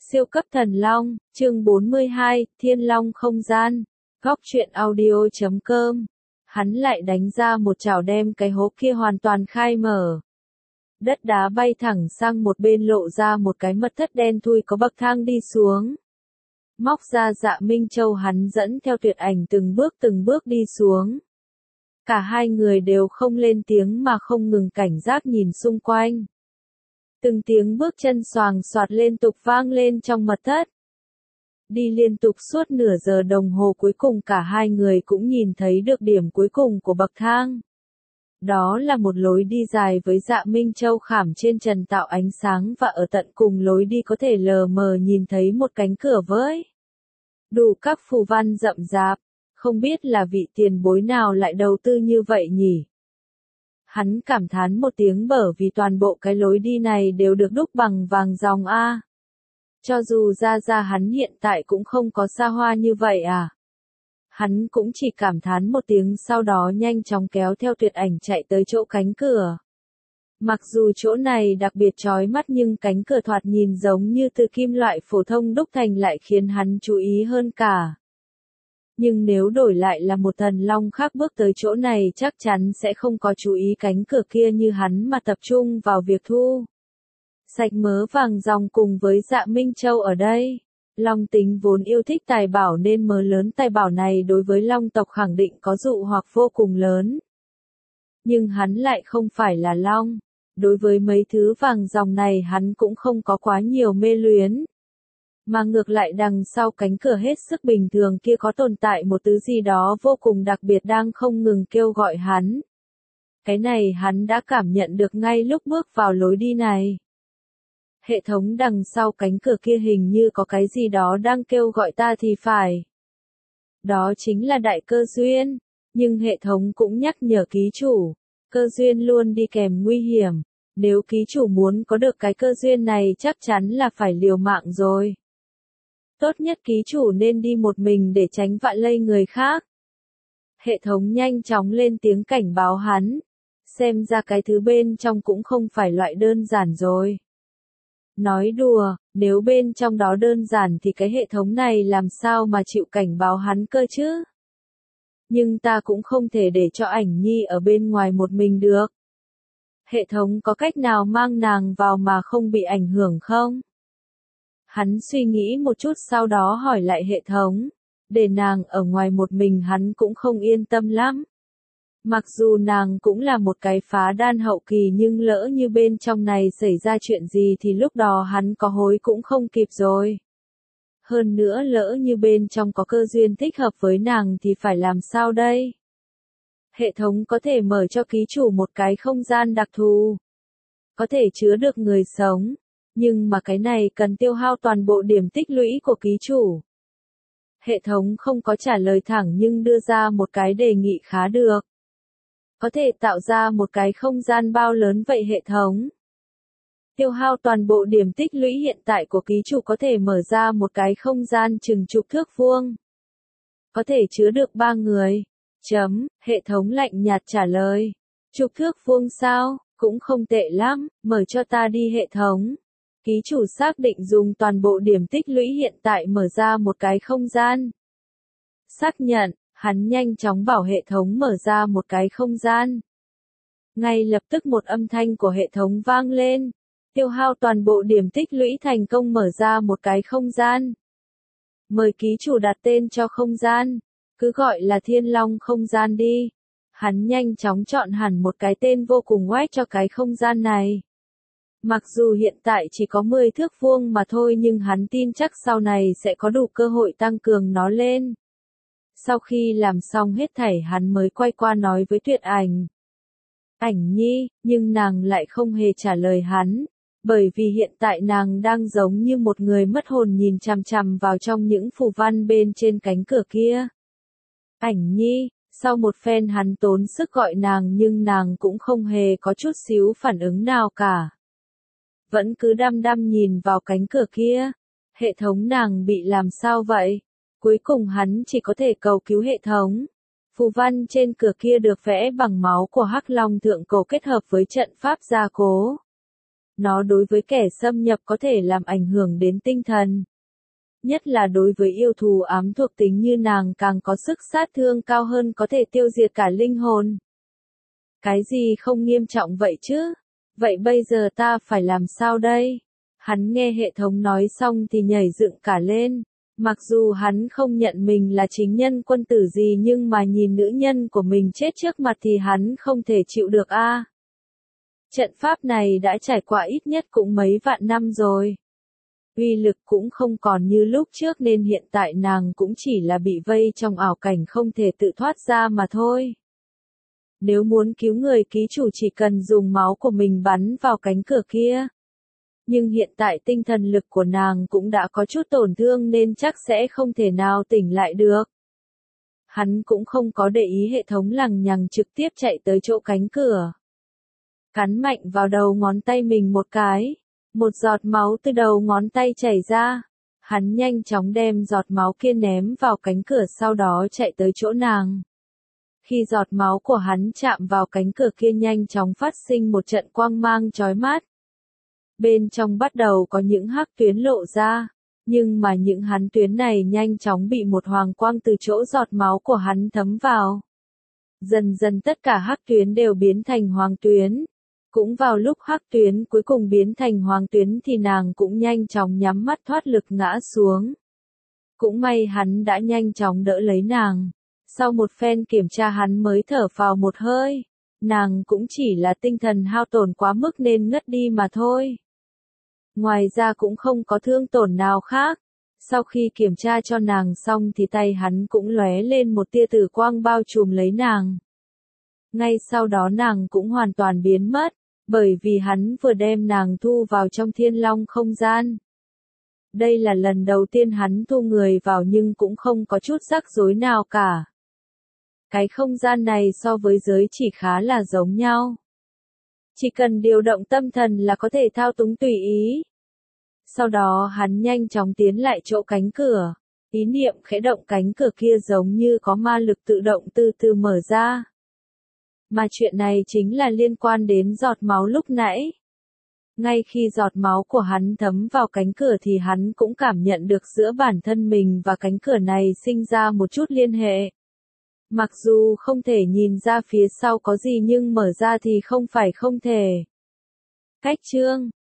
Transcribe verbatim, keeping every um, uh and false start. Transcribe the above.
Siêu cấp thần long, chương bốn mươi hai, Thiên Long không gian. Góc truyện audio chấm com. Hắn lại đánh ra một chảo đem cái hố kia hoàn toàn khai mở. Đất đá bay thẳng sang một bên lộ ra một cái mật thất đen thui có bậc thang đi xuống. Móc ra Dạ Minh Châu, hắn dẫn theo Tuyệt Ảnh từng bước từng bước đi xuống. Cả hai người đều không lên tiếng mà không ngừng cảnh giác nhìn xung quanh. Từng tiếng bước chân xoàng xoạt liên tục vang lên trong mật thất. Đi liên tục suốt nửa giờ đồng hồ, cuối cùng cả hai người cũng nhìn thấy được điểm cuối cùng của bậc thang. Đó là một lối đi dài với Dạ Minh Châu khảm trên trần tạo ánh sáng, và ở tận cùng lối đi có thể lờ mờ nhìn thấy một cánh cửa với đủ các phù văn rậm rạp. Không biết là vị tiền bối nào lại đầu tư như vậy nhỉ? Hắn cảm thán một tiếng, bởi vì toàn bộ cái lối đi này đều được đúc bằng vàng ròng a. Cho dù ra ra hắn hiện tại cũng không có xa hoa như vậy à. Hắn cũng chỉ cảm thán một tiếng, sau đó nhanh chóng kéo theo Tuyệt Ảnh chạy tới chỗ cánh cửa. Mặc dù chỗ này đặc biệt chói mắt, nhưng cánh cửa thoạt nhìn giống như từ kim loại phổ thông đúc thành lại khiến hắn chú ý hơn cả. Nhưng nếu đổi lại là một thần long khác bước tới chỗ này, chắc chắn sẽ không có chú ý cánh cửa kia như hắn, mà tập trung vào việc thu sạch mớ vàng ròng cùng với Dạ Minh Châu ở đây. Long tính vốn yêu thích tài bảo nên mớ lớn tài bảo này đối với long tộc khẳng định có dụ hoặc vô cùng lớn. Nhưng hắn lại không phải là long. Đối với mấy thứ vàng ròng này hắn cũng không có quá nhiều mê luyến. Mà ngược lại đằng sau cánh cửa hết sức bình thường kia có tồn tại một thứ gì đó vô cùng đặc biệt đang không ngừng kêu gọi hắn. Cái này hắn đã cảm nhận được ngay lúc bước vào lối đi này. Hệ thống đằng sau cánh cửa kia hình như có cái gì đó đang kêu gọi ta thì phải. Đó chính là đại cơ duyên. Nhưng hệ thống cũng nhắc nhở ký chủ, cơ duyên luôn đi kèm nguy hiểm. Nếu ký chủ muốn có được cái cơ duyên này chắc chắn là phải liều mạng rồi. Tốt nhất ký chủ nên đi một mình để tránh vạ lây người khác. Hệ thống nhanh chóng lên tiếng cảnh báo hắn. Xem ra cái thứ bên trong cũng không phải loại đơn giản rồi. Nói đùa, nếu bên trong đó đơn giản thì cái hệ thống này làm sao mà chịu cảnh báo hắn cơ chứ? Nhưng ta cũng không thể để cho Ảnh Nhi ở bên ngoài một mình được. Hệ thống có cách nào mang nàng vào mà không bị ảnh hưởng không? Hắn suy nghĩ một chút sau đó hỏi lại hệ thống. Để nàng ở ngoài một mình hắn cũng không yên tâm lắm. Mặc dù nàng cũng là một cái phá đan hậu kỳ, nhưng lỡ như bên trong này xảy ra chuyện gì thì lúc đó hắn có hối cũng không kịp rồi. Hơn nữa lỡ như bên trong có cơ duyên thích hợp với nàng thì phải làm sao đây? Hệ thống có thể mở cho ký chủ một cái không gian đặc thù. Có thể chứa được người sống. Nhưng mà cái này cần tiêu hao toàn bộ điểm tích lũy của ký chủ. Hệ thống không có trả lời thẳng nhưng đưa ra một cái đề nghị khá được. Có thể tạo ra một cái không gian bao lớn vậy hệ thống? Tiêu hao toàn bộ điểm tích lũy hiện tại của ký chủ có thể mở ra một cái không gian chừng chục thước vuông. Có thể chứa được ba người. Chấm, hệ thống lạnh nhạt trả lời. Chục thước vuông sao, cũng không tệ lắm, mở cho ta đi hệ thống. Ký chủ xác định dùng toàn bộ điểm tích lũy hiện tại mở ra một cái không gian. Xác nhận, hắn nhanh chóng bảo hệ thống mở ra một cái không gian. Ngay lập tức một âm thanh của hệ thống vang lên. Tiêu hao toàn bộ điểm tích lũy thành công mở ra một cái không gian. Mời ký chủ đặt tên cho không gian. Cứ gọi là Thiên Long không gian đi. Hắn nhanh chóng chọn hẳn một cái tên vô cùng oách cho cái không gian này. Mặc dù hiện tại chỉ có mười thước vuông mà thôi, nhưng hắn tin chắc sau này sẽ có đủ cơ hội tăng cường nó lên. Sau khi làm xong hết thảy hắn mới quay qua nói với Tuyệt Ảnh. Ảnh Nhi, nhưng nàng lại không hề trả lời hắn. Bởi vì hiện tại nàng đang giống như một người mất hồn nhìn chằm chằm vào trong những phù văn bên trên cánh cửa kia. Ảnh Nhi, sau một phen hắn tốn sức gọi nàng nhưng nàng cũng không hề có chút xíu phản ứng nào cả. Vẫn cứ đăm đăm nhìn vào cánh cửa kia. Hệ thống nàng bị làm sao vậy? Cuối cùng hắn chỉ có thể cầu cứu hệ thống. Phù văn trên cửa kia được vẽ bằng máu của Hắc Long Thượng Cổ kết hợp với trận pháp gia cố. Nó đối với kẻ xâm nhập có thể làm ảnh hưởng đến tinh thần. Nhất là đối với yêu thù ám thuộc tính như nàng càng có sức sát thương cao hơn, có thể tiêu diệt cả linh hồn. Cái gì không nghiêm trọng vậy chứ? Vậy bây giờ ta phải làm sao đây? Hắn nghe hệ thống nói xong thì nhảy dựng cả lên. Mặc dù hắn không nhận mình là chính nhân quân tử gì, nhưng mà nhìn nữ nhân của mình chết trước mặt thì hắn không thể chịu được a. À. Trận pháp này đã trải qua ít nhất cũng mấy vạn năm rồi. Uy lực cũng không còn như lúc trước nên hiện tại nàng cũng chỉ là bị vây trong ảo cảnh không thể tự thoát ra mà thôi. Nếu muốn cứu người, ký chủ chỉ cần dùng máu của mình bắn vào cánh cửa kia. Nhưng hiện tại tinh thần lực của nàng cũng đã có chút tổn thương nên chắc sẽ không thể nào tỉnh lại được. Hắn cũng không có để ý hệ thống, lằng nhằng trực tiếp chạy tới chỗ cánh cửa. Cắn mạnh vào đầu ngón tay mình một cái. Một giọt máu từ đầu ngón tay chảy ra. Hắn nhanh chóng đem giọt máu kia ném vào cánh cửa, sau đó chạy tới chỗ nàng. Khi giọt máu của hắn chạm vào cánh cửa kia, nhanh chóng phát sinh một trận quang mang chói mắt. Bên trong bắt đầu có những hắc tuyến lộ ra, nhưng mà những hắn tuyến này nhanh chóng bị một hoàng quang từ chỗ giọt máu của hắn thấm vào. Dần dần tất cả hắc tuyến đều biến thành hoàng tuyến. Cũng vào lúc hắc tuyến cuối cùng biến thành hoàng tuyến thì nàng cũng nhanh chóng nhắm mắt thoát lực ngã xuống. Cũng may hắn đã nhanh chóng đỡ lấy nàng. Sau một phen kiểm tra hắn mới thở phào một hơi. Nàng cũng chỉ là tinh thần hao tổn quá mức nên ngất đi mà thôi. Ngoài ra cũng không có thương tổn nào khác. Sau khi kiểm tra cho nàng xong thì tay hắn cũng lóe lên một tia tử quang bao trùm lấy nàng. Ngay sau đó nàng cũng hoàn toàn biến mất, bởi vì hắn vừa đem nàng thu vào trong thiên long không gian. Đây là lần đầu tiên hắn thu người vào nhưng cũng không có chút rắc rối nào cả. Cái không gian này so với giới chỉ khá là giống nhau. Chỉ cần điều động tâm thần là có thể thao túng tùy ý. Sau đó hắn nhanh chóng tiến lại chỗ cánh cửa. Ý niệm khẽ động, cánh cửa kia giống như có ma lực tự động từ từ mở ra. Mà chuyện này chính là liên quan đến giọt máu lúc nãy. Ngay khi giọt máu của hắn thấm vào cánh cửa thì hắn cũng cảm nhận được giữa bản thân mình và cánh cửa này sinh ra một chút liên hệ. Mặc dù không thể nhìn ra phía sau có gì nhưng mở ra thì không phải không thể. Cách chương